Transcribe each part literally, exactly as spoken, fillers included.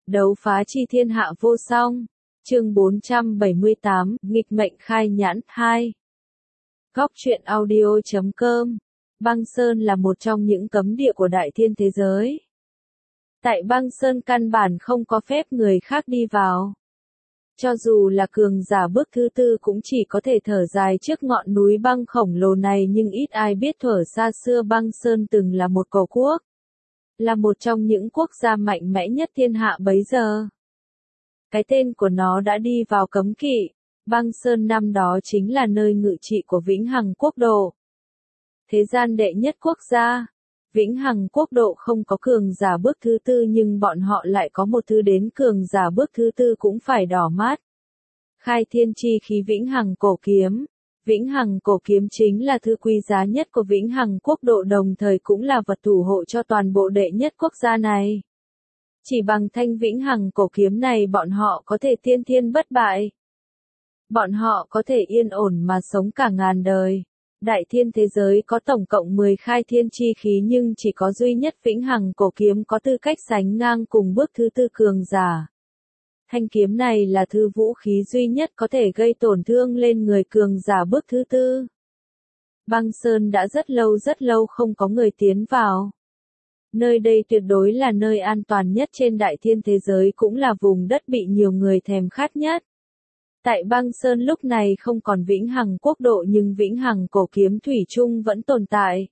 Đấu phá chi thiên hạ vô song. Chương bốn trăm bảy mươi tám, nghịch mệnh khai nhãn, hai. Góc truyện audio chấm com. Băng Sơn là một trong những cấm địa của đại thiên thế giới. Tại Băng Sơn căn bản không có phép người khác đi vào. Cho dù là cường giả bước thứ tư cũng chỉ có thể thở dài trước ngọn núi băng khổng lồ này, nhưng ít ai biết thuở xa xưa Băng Sơn từng là một cổ quốc. Là một trong những quốc gia mạnh mẽ nhất thiên hạ bấy giờ. Cái tên của nó đã đi vào cấm kỵ. Băng Sơn năm đó chính là nơi ngự trị của Vĩnh Hằng Quốc độ. Thế gian đệ nhất quốc gia. Vĩnh Hằng Quốc độ không có cường giả bước thứ tư, nhưng bọn họ lại có một thứ đến cường giả bước thứ tư cũng phải đỏ mắt. Khai thiên chi khí Vĩnh Hằng cổ kiếm. Vĩnh Hằng cổ kiếm chính là thứ quý giá nhất của Vĩnh Hằng Quốc độ, đồng thời cũng là vật thủ hộ cho toàn bộ đệ nhất quốc gia này. Chỉ bằng thanh Vĩnh Hằng cổ kiếm này bọn họ có thể tiên thiên bất bại. Bọn họ có thể yên ổn mà sống cả ngàn đời. Đại thiên thế giới có tổng cộng mười khai thiên chi khí, nhưng chỉ có duy nhất Vĩnh Hằng cổ kiếm có tư cách sánh ngang cùng bước thứ tư cường giả. Thanh kiếm này là thứ vũ khí duy nhất có thể gây tổn thương lên người cường giả bước thứ tư. Băng Sơn đã rất lâu rất lâu không có người tiến vào. Nơi đây tuyệt đối là nơi an toàn nhất trên đại thiên thế giới, cũng là vùng đất bị nhiều người thèm khát nhất. Tại Băng Sơn lúc này không còn Vĩnh Hằng Quốc độ, nhưng Vĩnh Hằng cổ kiếm thủy chung vẫn tồn tại.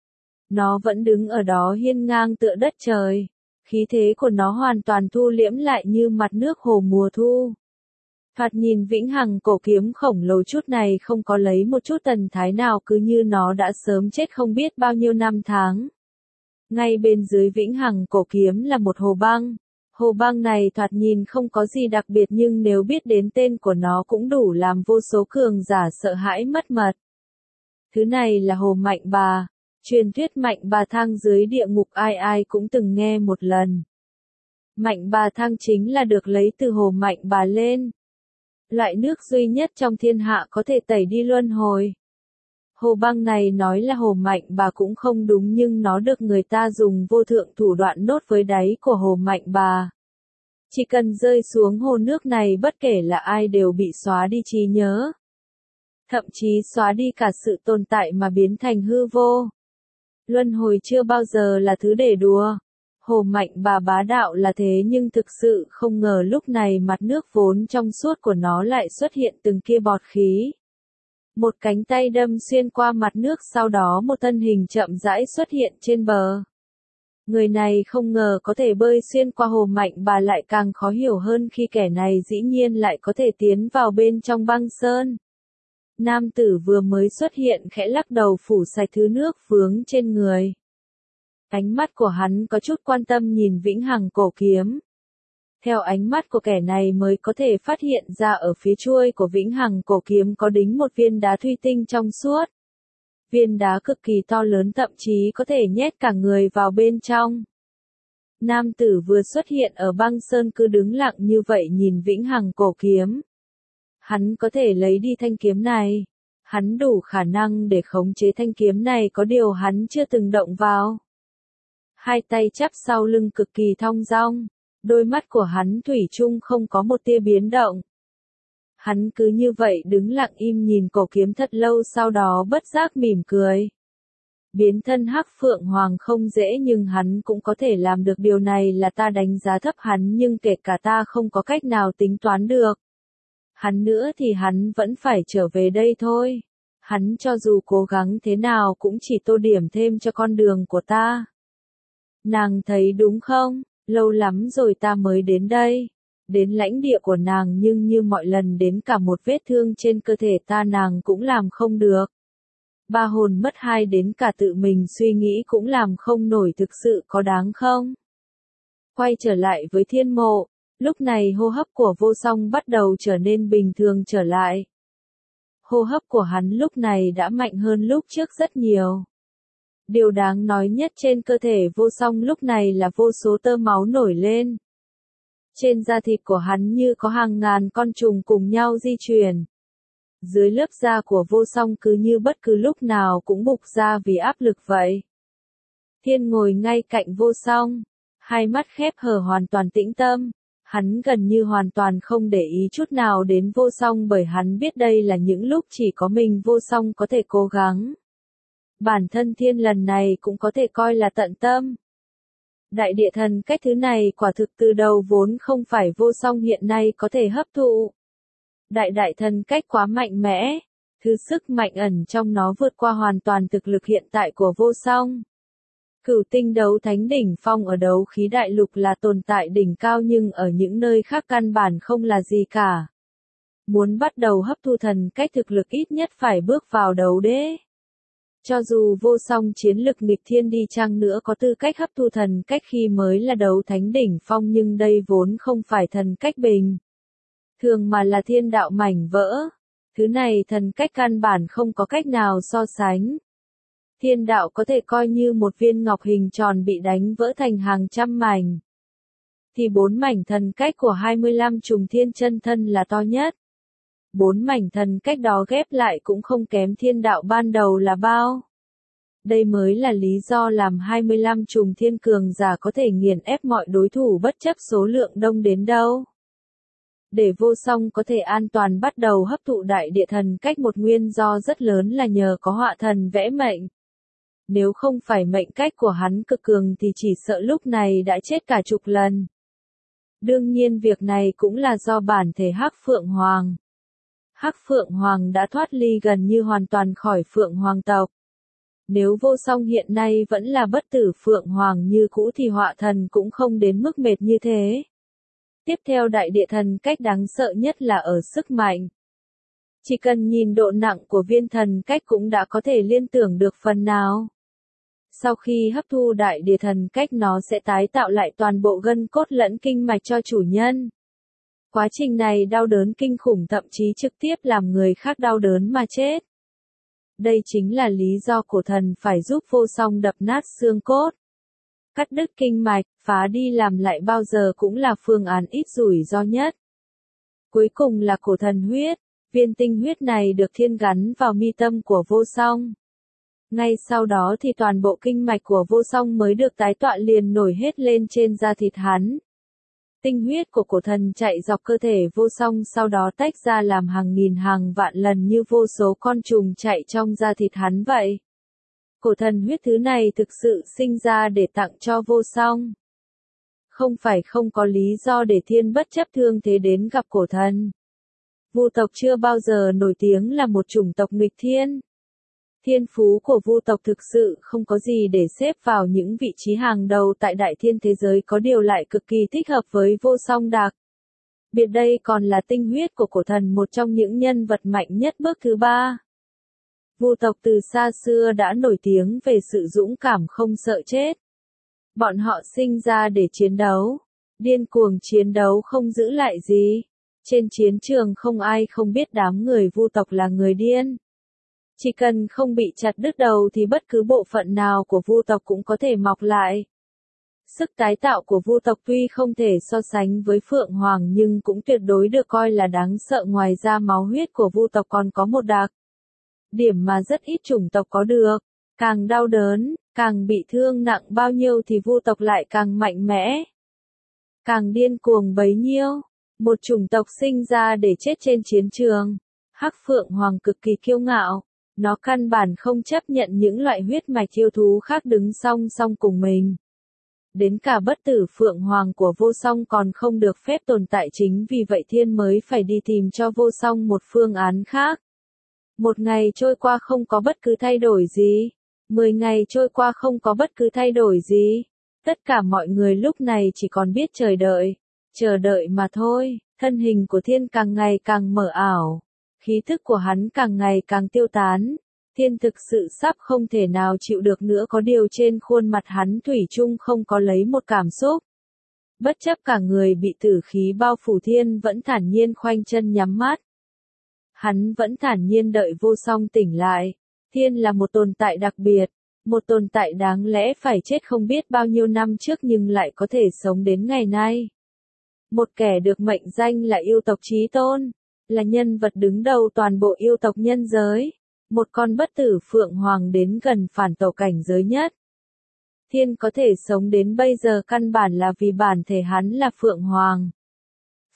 Nó vẫn đứng ở đó hiên ngang tựa đất trời. Khí thế của nó hoàn toàn thu liễm lại như mặt nước hồ mùa thu. Thoạt nhìn Vĩnh Hằng cổ kiếm khổng lồ chút này không có lấy một chút thần thái nào, cứ như nó đã sớm chết không biết bao nhiêu năm tháng. Ngay bên dưới Vĩnh Hằng cổ kiếm là một hồ băng. Hồ băng này thoạt nhìn không có gì đặc biệt, nhưng nếu biết đến tên của nó cũng đủ làm vô số cường giả sợ hãi mất mật. Thứ này là hồ Mạnh Bà. Truyền thuyết Mạnh Bà Thang dưới địa ngục ai ai cũng từng nghe một lần. Mạnh Bà Thang chính là được lấy từ hồ Mạnh Bà lên. Loại nước duy nhất trong thiên hạ có thể tẩy đi luân hồi. Hồ băng này nói là hồ Mạnh Bà cũng không đúng, nhưng nó được người ta dùng vô thượng thủ đoạn nốt với đáy của hồ Mạnh Bà. Chỉ cần rơi xuống hồ nước này, bất kể là ai đều bị xóa đi trí nhớ. Thậm chí xóa đi cả sự tồn tại mà biến thành hư vô. Luân hồi chưa bao giờ là thứ để đùa. Hồ Mạnh Bà bá đạo là thế, nhưng thực sự không ngờ lúc này mặt nước vốn trong suốt của nó lại xuất hiện từng kia bọt khí. Một cánh tay đâm xuyên qua mặt nước, sau đó một thân hình chậm rãi xuất hiện trên bờ. Người này không ngờ có thể bơi xuyên qua hồ Mạnh Bà, lại càng khó hiểu hơn khi kẻ này dĩ nhiên lại có thể tiến vào bên trong Băng Sơn. Nam tử vừa mới xuất hiện khẽ lắc đầu phủ sạch thứ nước vướng trên người. Ánh mắt của hắn có chút quan tâm nhìn Vĩnh Hằng cổ kiếm. Theo ánh mắt của kẻ này mới có thể phát hiện ra ở phía chuôi của Vĩnh Hằng cổ kiếm có đính một viên đá thủy tinh trong suốt. Viên đá cực kỳ to lớn, thậm chí có thể nhét cả người vào bên trong. Nam tử vừa xuất hiện ở Băng Sơn cứ đứng lặng như vậy nhìn Vĩnh Hằng cổ kiếm. Hắn có thể lấy đi thanh kiếm này. Hắn đủ khả năng để khống chế thanh kiếm này, có điều hắn chưa từng động vào. Hai tay chắp sau lưng cực kỳ thong dong. Đôi mắt của hắn thủy chung không có một tia biến động. Hắn cứ như vậy đứng lặng im nhìn cổ kiếm thật lâu, sau đó bất giác mỉm cười. Biến thân Hắc Phượng Hoàng không dễ, nhưng hắn cũng có thể làm được điều này, là ta đánh giá thấp hắn, nhưng kể cả ta không có cách nào tính toán được hắn nữa thì hắn vẫn phải trở về đây thôi. Hắn cho dù cố gắng thế nào cũng chỉ tô điểm thêm cho con đường của ta. Nàng thấy đúng không? Lâu lắm rồi ta mới đến đây. Đến lãnh địa của nàng, nhưng như mọi lần đến cả một vết thương trên cơ thể ta nàng cũng làm không được. Ba hồn mất hai, đến cả tự mình suy nghĩ cũng làm không nổi, thực sự có đáng không? Quay trở lại với Thiên Mộ. Lúc này hô hấp của Vô Song bắt đầu trở nên bình thường trở lại. Hô hấp của hắn lúc này đã mạnh hơn lúc trước rất nhiều. Điều đáng nói nhất trên cơ thể Vô Song lúc này là vô số tơ máu nổi lên. Trên da thịt của hắn như có hàng ngàn con trùng cùng nhau di chuyển. Dưới lớp da của Vô Song cứ như bất cứ lúc nào cũng bục ra vì áp lực vậy. Thiên ngồi ngay cạnh Vô Song. Hai mắt khép hờ hoàn toàn tĩnh tâm. Hắn gần như hoàn toàn không để ý chút nào đến Vô Song bởi hắn biết đây là những lúc chỉ có mình Vô Song có thể cố gắng. Bản thân thiên lần này cũng có thể coi là tận tâm. Đại địa thần cách thứ này quả thực từ đầu vốn không phải Vô Song hiện nay có thể hấp thụ. Đại đại thần cách quá mạnh mẽ, thứ sức mạnh ẩn trong nó vượt qua hoàn toàn thực lực hiện tại của Vô Song. Cửu tinh đấu thánh đỉnh phong ở đấu khí đại lục là tồn tại đỉnh cao nhưng ở những nơi khác căn bản không là gì cả. Muốn bắt đầu hấp thu thần cách thực lực ít nhất phải bước vào đấu đế. Cho dù Vô Song chiến lực nghịch thiên đi chăng nữa có tư cách hấp thu thần cách khi mới là đấu thánh đỉnh phong nhưng đây vốn không phải thần cách bình thường mà là thiên đạo mảnh vỡ. Thứ này thần cách căn bản không có cách nào so sánh. Thiên đạo có thể coi như một viên ngọc hình tròn bị đánh vỡ thành hàng trăm mảnh. Thì bốn mảnh thần cách của hai mươi lăm trùng thiên chân thân là to nhất. Bốn mảnh thần cách đó ghép lại cũng không kém thiên đạo ban đầu là bao. Đây mới là lý do làm hai mươi lăm trùng thiên cường giả có thể nghiền ép mọi đối thủ bất chấp số lượng đông đến đâu. Để Vô Song có thể an toàn bắt đầu hấp thụ đại địa thần cách một nguyên do rất lớn là nhờ có họa thần vẽ mệnh. Nếu không phải mệnh cách của hắn cực cường thì chỉ sợ lúc này đã chết cả chục lần. Đương nhiên việc này cũng là do bản thể Hắc Phượng Hoàng. Hắc Phượng Hoàng đã thoát ly gần như hoàn toàn khỏi Phượng Hoàng tộc. Nếu Vô Song hiện nay vẫn là bất tử Phượng Hoàng như cũ thì họa thần cũng không đến mức mệt như thế. Tiếp theo đại địa thần cách đáng sợ nhất là ở sức mạnh. Chỉ cần nhìn độ nặng của viên thần cách cũng đã có thể liên tưởng được phần nào. Sau khi hấp thu đại địa thần cách nó sẽ tái tạo lại toàn bộ gân cốt lẫn kinh mạch cho chủ nhân. Quá trình này đau đớn kinh khủng thậm chí trực tiếp làm người khác đau đớn mà chết. Đây chính là lý do cổ thần phải giúp Vô Song đập nát xương cốt. Cắt đứt kinh mạch, phá đi làm lại bao giờ cũng là phương án ít rủi ro nhất. Cuối cùng là cổ thần huyết, viên tinh huyết này được thiên gắn vào mi tâm của Vô Song. Ngay sau đó thì toàn bộ kinh mạch của Vô Song mới được tái tọa liền nổi hết lên trên da thịt hắn. Tinh huyết của cổ thần chạy dọc cơ thể Vô Song sau đó tách ra làm hàng nghìn hàng vạn lần như vô số con trùng chạy trong da thịt hắn vậy. Cổ thần huyết thứ này thực sự sinh ra để tặng cho Vô Song. Không phải không có lý do để thiên bất chấp thương thế đến gặp cổ thần. Vu tộc chưa bao giờ nổi tiếng là một chủng tộc nghịch thiên. Thiên phú của Vu tộc thực sự không có gì để xếp vào những vị trí hàng đầu tại đại thiên thế giới có điều lại cực kỳ thích hợp với Vô Song đặc. Biệt đây còn là tinh huyết của cổ thần một trong những nhân vật mạnh nhất bước thứ ba. Vu tộc từ xa xưa đã nổi tiếng về sự dũng cảm không sợ chết. Bọn họ sinh ra để chiến đấu, điên cuồng chiến đấu không giữ lại gì. Trên chiến trường không ai không biết đám người Vu tộc là người điên. Chỉ cần không bị chặt đứt đầu thì bất cứ bộ phận nào của Vu tộc cũng có thể mọc lại. Sức tái tạo của Vu tộc tuy không thể so sánh với Phượng Hoàng nhưng cũng tuyệt đối được coi là đáng sợ. Ngoài ra máu huyết của Vu tộc còn có một đặc điểm mà rất ít chủng tộc có được. Càng đau đớn, càng bị thương nặng bao nhiêu thì Vu tộc lại càng mạnh mẽ. Càng điên cuồng bấy nhiêu. Một chủng tộc sinh ra để chết trên chiến trường. Hắc Phượng Hoàng cực kỳ kiêu ngạo. Nó căn bản không chấp nhận những loại huyết mạch yêu thú khác đứng song song cùng mình. Đến cả bất tử Phượng Hoàng của Vô Song còn không được phép tồn tại, chính vì vậy thiên mới phải đi tìm cho Vô Song một phương án khác. Một ngày trôi qua không có bất cứ thay đổi gì. Mười ngày trôi qua không có bất cứ thay đổi gì. Tất cả mọi người lúc này chỉ còn biết chờ đợi. Chờ đợi mà thôi. Thân hình của thiên càng ngày càng mờ ảo. Khí thức của hắn càng ngày càng tiêu tán. Thiên thực sự sắp không thể nào chịu được nữa, có điều trên khuôn mặt hắn thủy chung không có lấy một cảm xúc. Bất chấp cả người bị tử khí bao phủ, thiên vẫn thản nhiên khoanh chân nhắm mắt. Hắn vẫn thản nhiên đợi Vô Song tỉnh lại. Thiên là một tồn tại đặc biệt, một tồn tại đáng lẽ phải chết không biết bao nhiêu năm trước nhưng lại có thể sống đến ngày nay. Một kẻ được mệnh danh là yêu tộc chí tôn, là nhân vật đứng đầu toàn bộ yêu tộc nhân giới. Một con bất tử Phượng Hoàng đến gần phản tổ cảnh giới nhất. Thiên có thể sống đến bây giờ căn bản là vì bản thể hắn là Phượng Hoàng.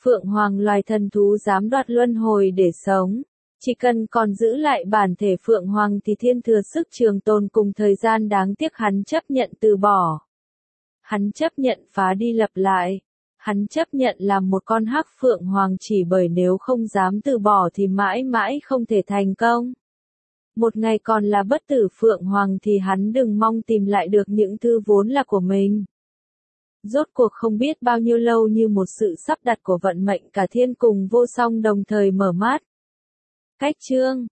Phượng Hoàng loài thần thú dám đoạt luân hồi để sống. Chỉ cần còn giữ lại bản thể Phượng Hoàng thì thiên thừa sức trường tồn cùng thời gian, đáng tiếc hắn chấp nhận từ bỏ. Hắn chấp nhận phá đi lập lại. Hắn chấp nhận làm một con hắc Phượng Hoàng chỉ bởi nếu không dám từ bỏ thì mãi mãi không thể thành công. Một ngày còn là bất tử Phượng Hoàng thì hắn đừng mong tìm lại được những thứ vốn là của mình. Rốt cuộc không biết bao nhiêu lâu, như một sự sắp đặt của vận mệnh, cả thiên cùng vô song đồng thời mở mắt. Cách chương